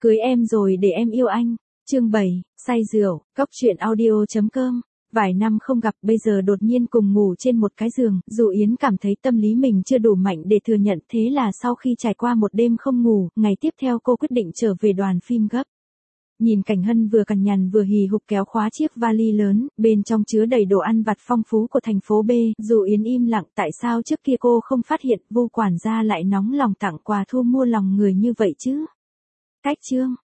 Cưới em rồi để em yêu anh. Chương 7, say rượu, cóc truyện audio.com. Vài năm không gặp bây giờ đột nhiên cùng ngủ trên một cái giường, dù Yến cảm thấy tâm lý mình chưa đủ mạnh để thừa nhận, thế là sau khi trải qua một đêm không ngủ, ngày tiếp theo cô quyết định trở về đoàn phim gấp. Nhìn Cảnh Hân vừa cằn nhằn vừa hì hục kéo khóa chiếc vali lớn, bên trong chứa đầy đồ ăn vặt phong phú của thành phố B, dù Yến im lặng tại sao trước kia cô không phát hiện vô quản gia lại nóng lòng tặng quà thu mua lòng người như vậy chứ. Cách chương.